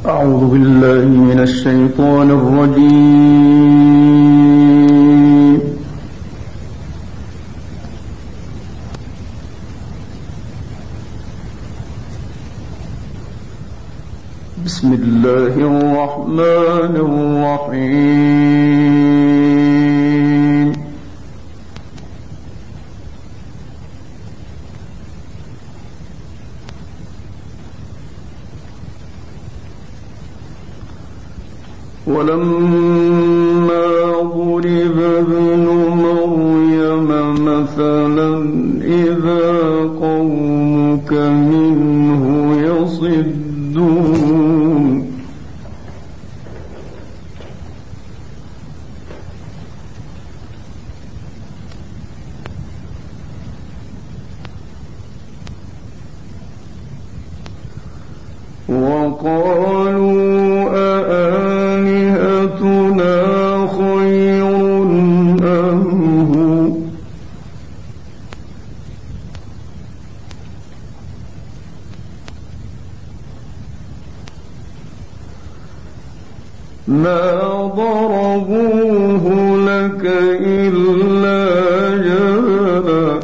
أعوذ بالله من الشيطان الرجيم. بسم الله الرحمن الرحيم. ولما ضرب ابن مريم مثلا إذا قومك منه يصدون وقالوا ما ضربوه لك إلا جدلا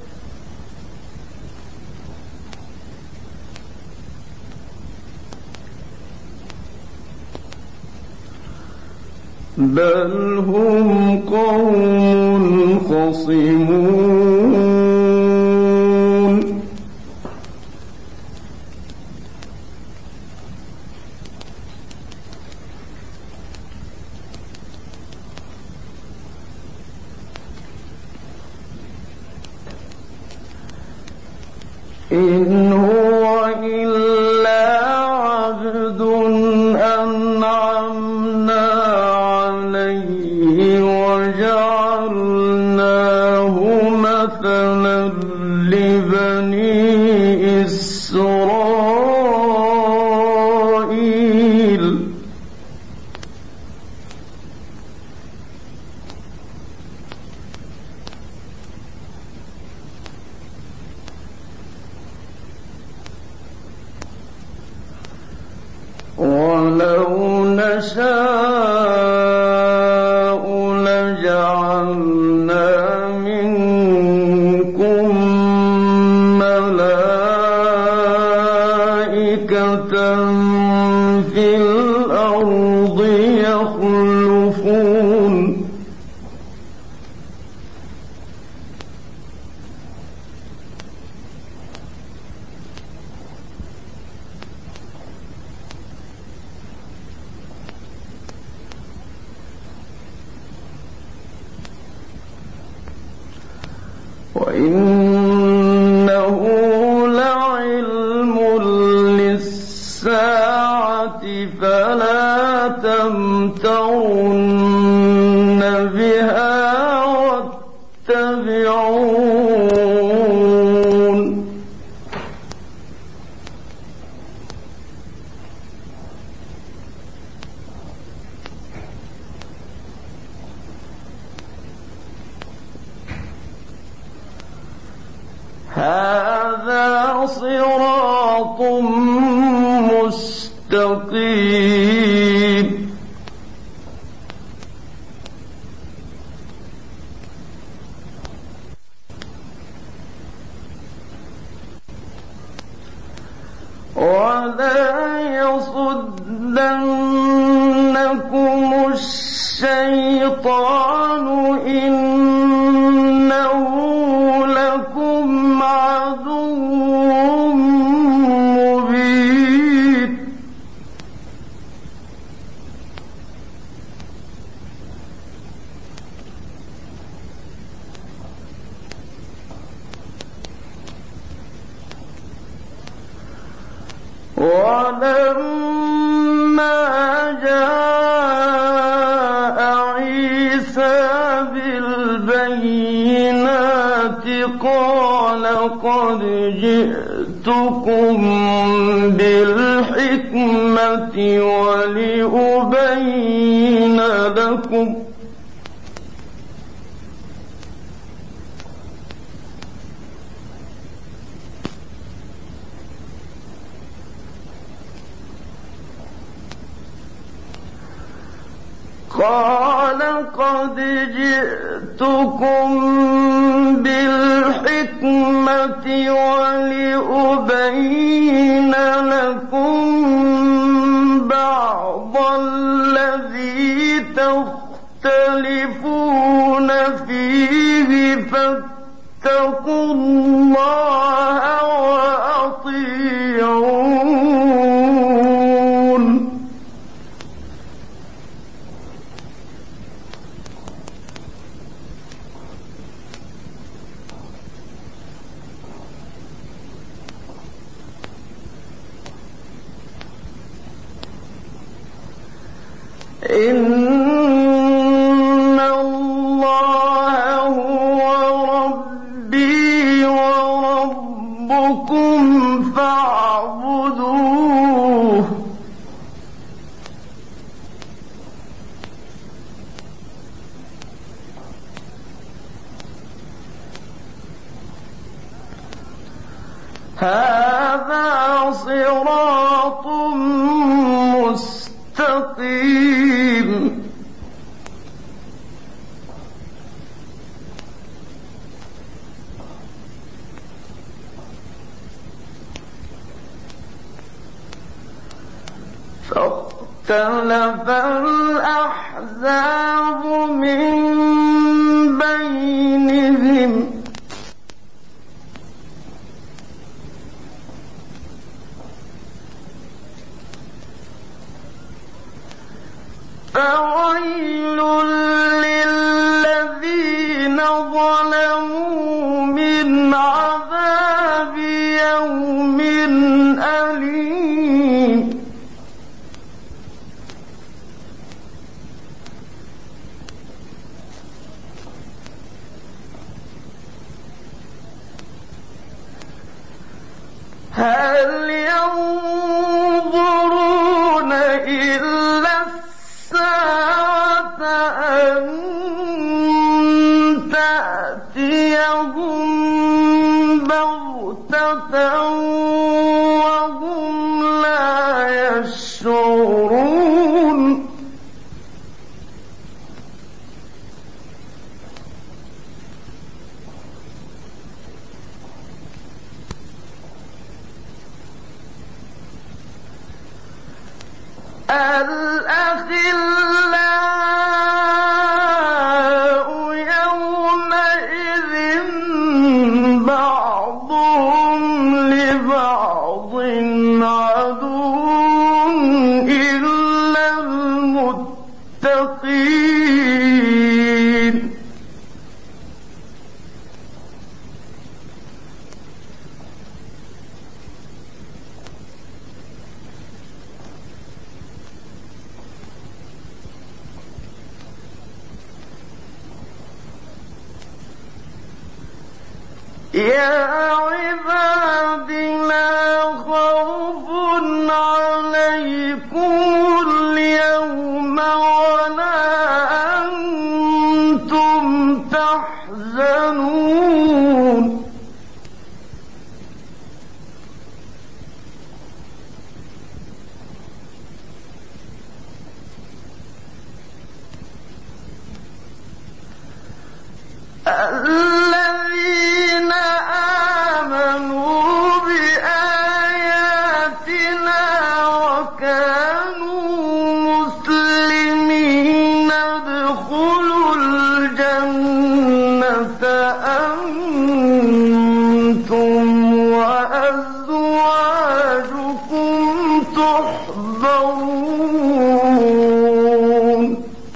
بل هم قوم خصمون إن هو إلا عبد أنعمنا عليه وجعلناه مثلا لبني إسرائيل ولو نشاء لجعلنا منكم ملائكة في الأرض يخلفون وإنه لعلم للساعة فلا تمترن بها واتبعون هذا صراط مستقيم ولا يصدنكم الشيطان إنه لكم عدو مبين ولما جاء عيسى بالبينات قال قد جئتكم بالحكمة ولأبين لكم قال قد جئتكم بالحكمة ولأبين لكم بعض الذي تختلفون فيه فاتقوا الله وأطيعون. إن الله هو ربي وربكم فاعبدوه. هذا صراط مستقيم. فاختلف الأحزاب من بينهم فويل للذين ظلموا من عذاب يوم أليم. هل ينظرون إلا الساعة أن تأتيهم بغتة وهم لا يشعرون. الأخلاء يومئذ بعضهم لبعض عدو إلا المتقين. يا عباد لا خوف عليكم اليوم ولا أنتم تحزنون. الذين آمنوا بآياتنا وكانوا مسلمين ادخلوا الجنة أنتم وأزواجكم تحبرون.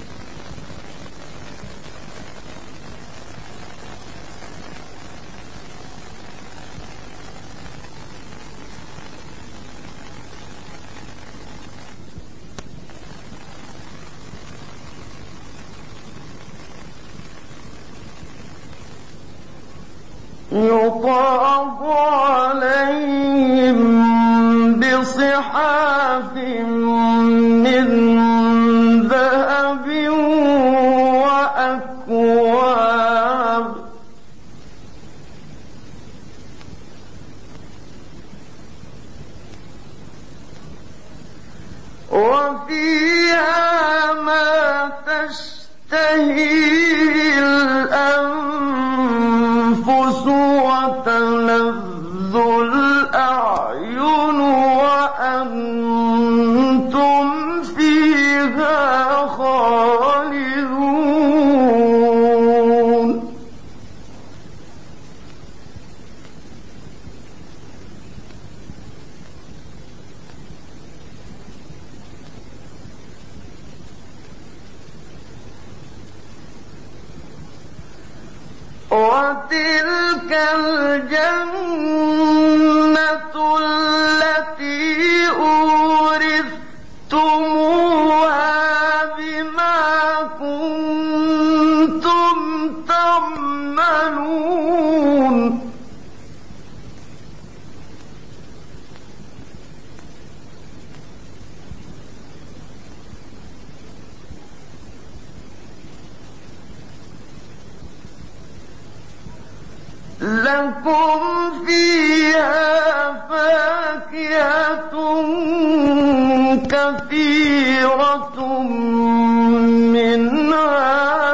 يطاف عليهم بصحاف من ذهب وأكواب وفيها ما الأنفس وتلذ الأعين وأنتم فيها خالدون وتلك الجنة التي أورثتموها بما كنتم تعملون لكم فيها فاكهة كثيرة منها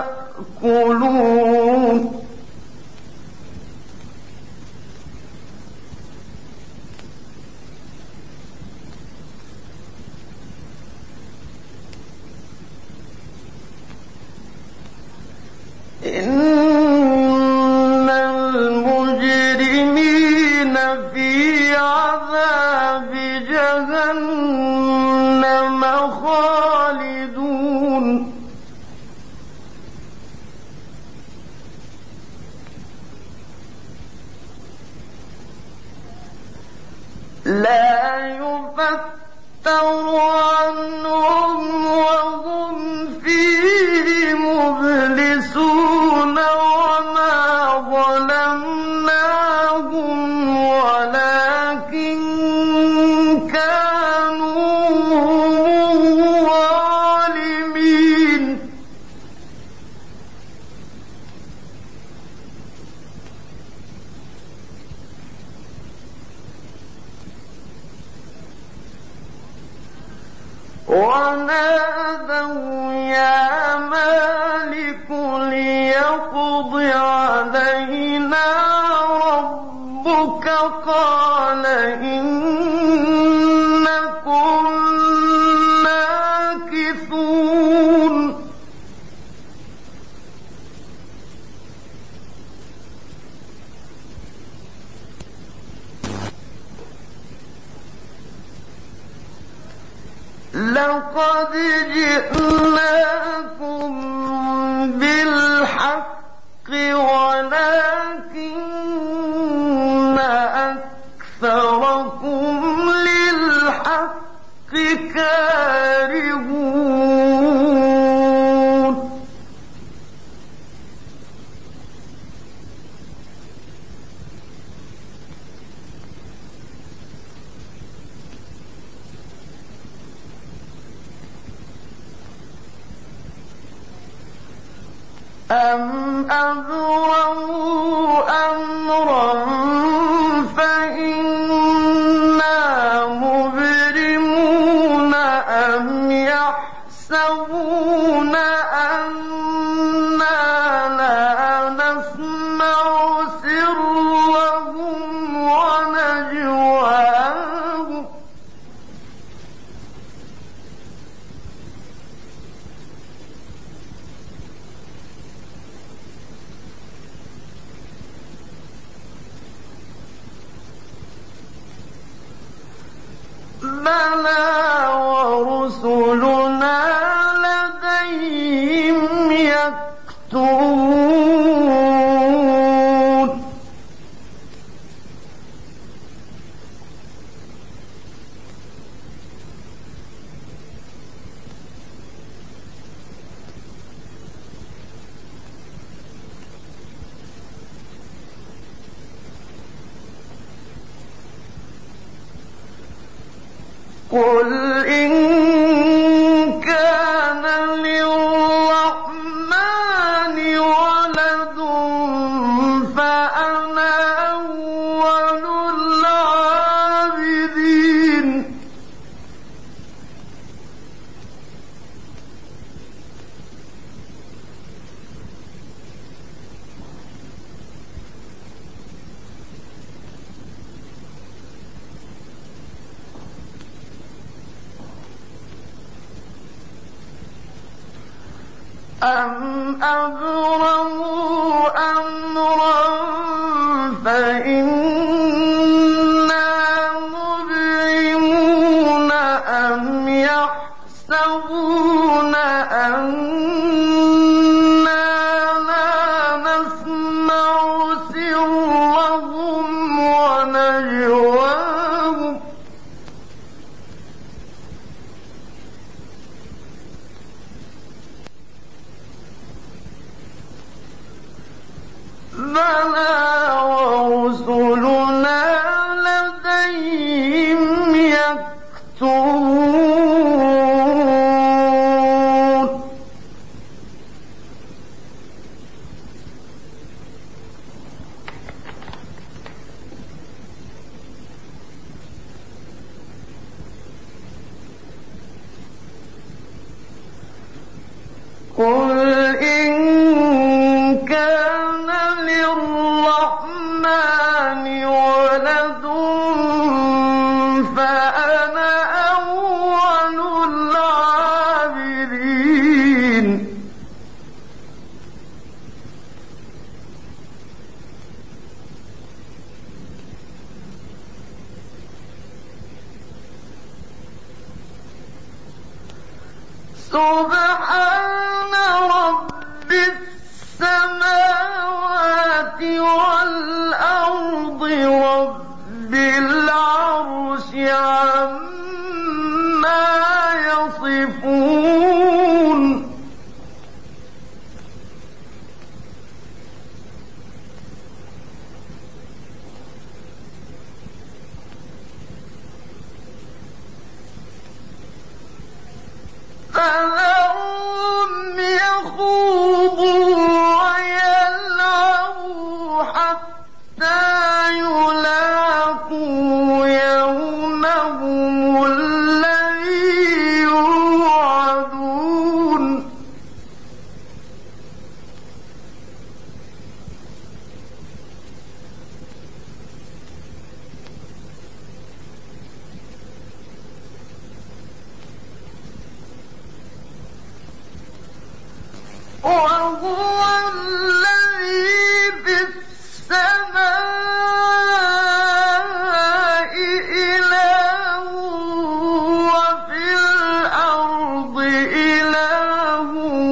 تأكلون إن المجرمين في عذاب جهنم خالدون لا يفتر عنهم وهم فيه مبلسون وما ظلمناهم ولكن كانوا ظالمين ونادوا يا مالك ليقض علينا ربك قال إنكم ماكثون لقد جئناكم بالحق ولكن أكثركم للحق كارهون أم أبرموا أمرا فإنا مبرمون أم يحسبون أنا لا نسمع سرهم ونجواهم بلى ورسلنا لديهم يكتبون قل إن كان للرحمن ولد فأنا أول العابدين أم أبرموا أمرا فإنا مبرمون أم يحسبون أنا لا نسمع سرهم ونجواهم بلى ورسلنا لديهم يكتبون قل إن كان للرحمن ولد فأنا أول العابدين سبحان رب السماوات والأرض رب العرش عما يصفون فذرهم يخوضوا ويلعبوا حتى يلاقوا يومهم الذي يوعدون وهو الذي في السماء إله وفي الأرض إله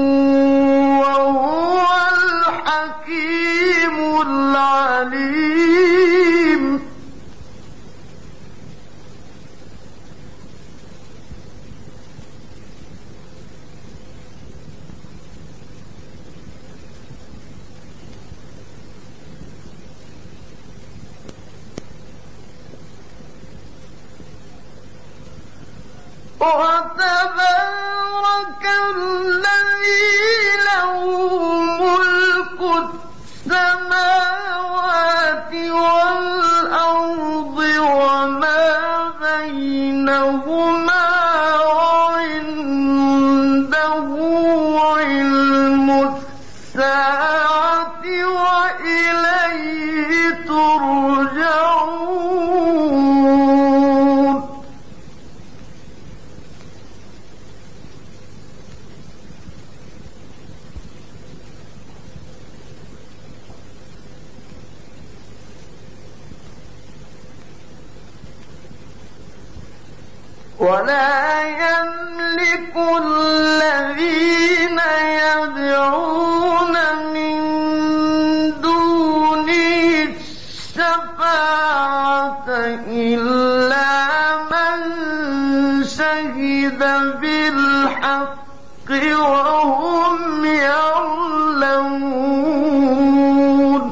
وهو الحكيم العليم وتبارك الذي له ملك السماوات والأرض وما بينهما وعنده علم الساعة وإليه ترجعون ولا يملك الذين يدعون من دونه الشفاعة إلا من شهد بالحق وهم يعلمون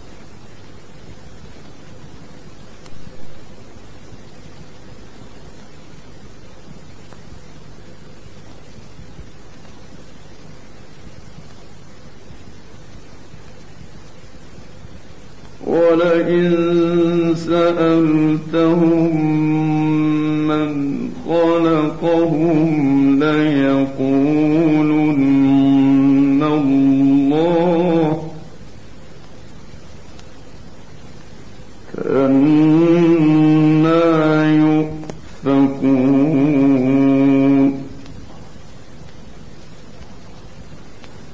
ولئن سألتهم من خلقهم ليقولن الله أَنَّىٰ يُؤْفَكُونَ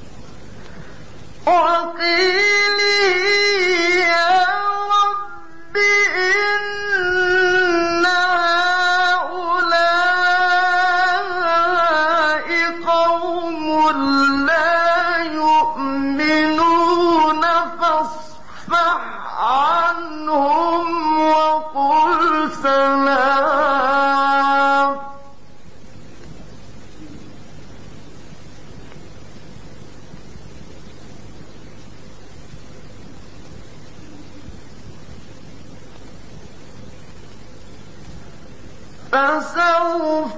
فسوف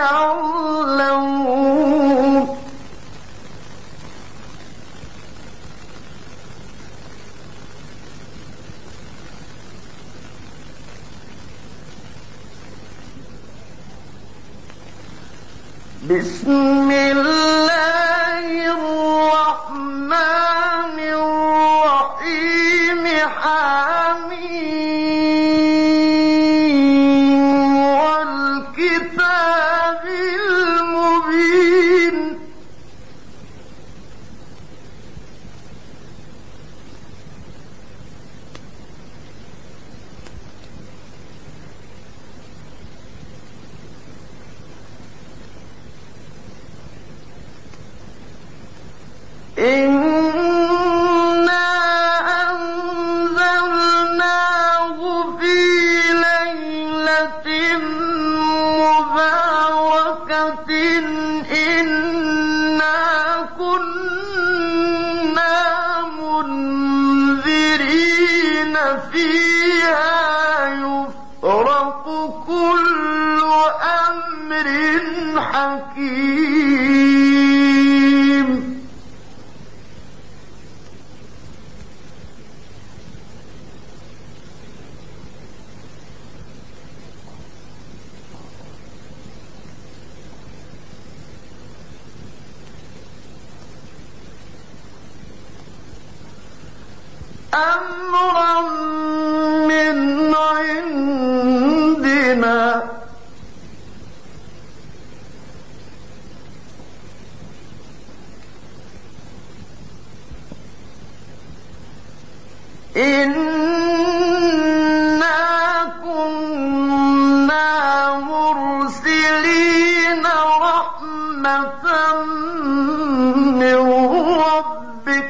يعلمون بسم الله الرحمن الرحيم حميم والكتاب المبين إنا أنزلناه في ليلة مباركة إنا كنا منذرين فيها يفرق كل أمر حكيم أمرا من عندنا إنا كنا مرسلين رحمة من ربك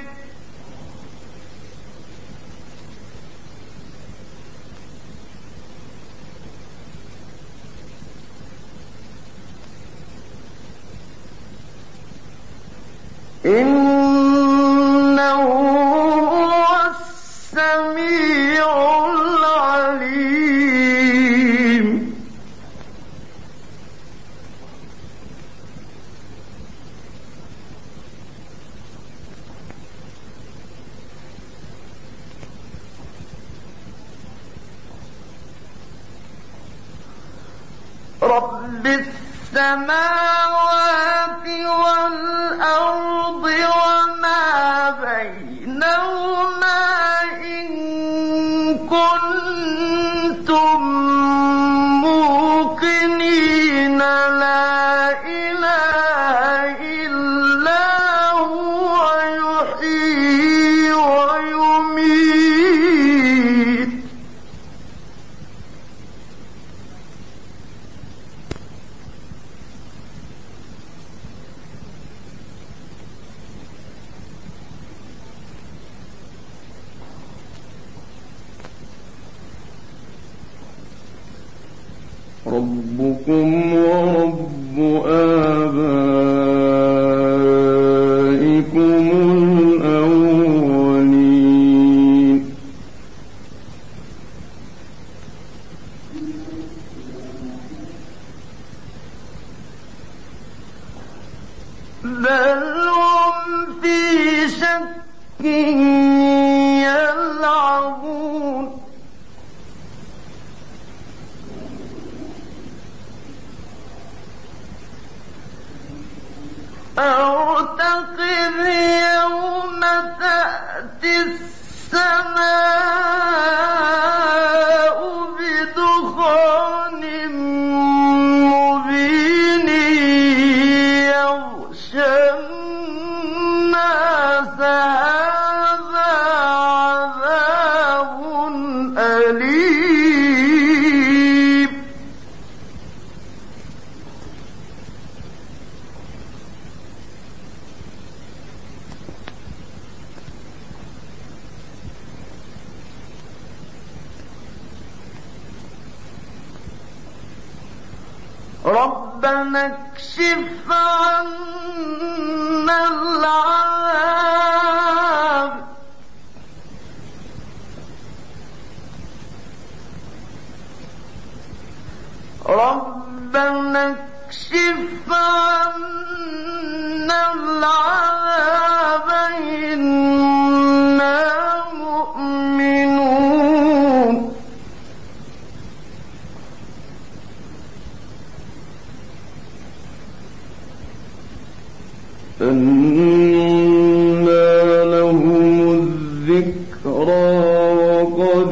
إنه هو السميع العليم رب السماوات والأرض وما بينهما إن كنتم موقنين لا إله إلا هو يحيي ويميت ربكم ورب آبائكم الأولين بل هم في شك يلعبون أرتقب يوم تأتي السماء بدخان مبين يغشى الناس هذا عذاب أليم ربنا اكشف عنا العذاب رب ربنا اكشف عنا العذاب إنا مؤمنون أنى لهم الذكرى وقد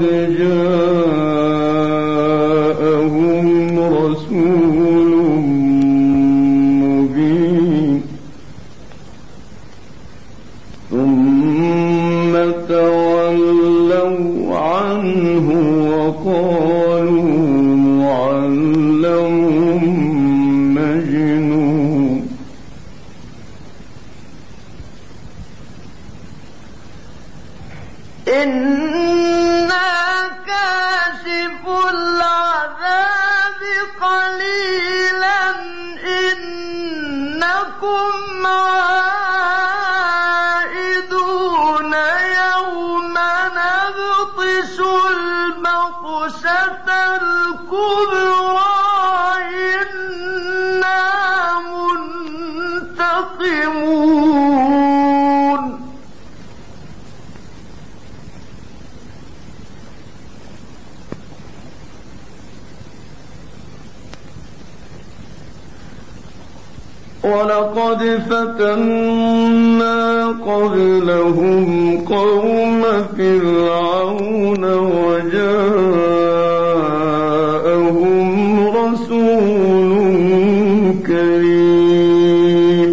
جاءهم رسول مبين ثم تولوا عنه وقالوا معلم مجنون إنا كاشف العذاب قليلا إنكم عائدون يوم نبطش البطشة الكبرى إنا منتقمون ولقد فتنا قبلهم قوم فرعون وجاءهم رسول كريم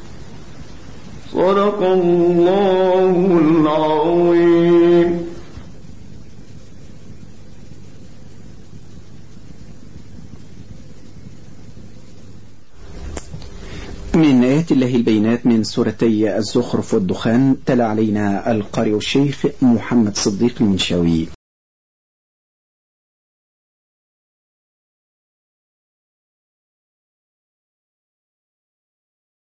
صدق الله العظيم. من آيات الله البينات من سورتي الزخرف والدخان تلا علينا القارئ الشيخ محمد صديق المنشاوي.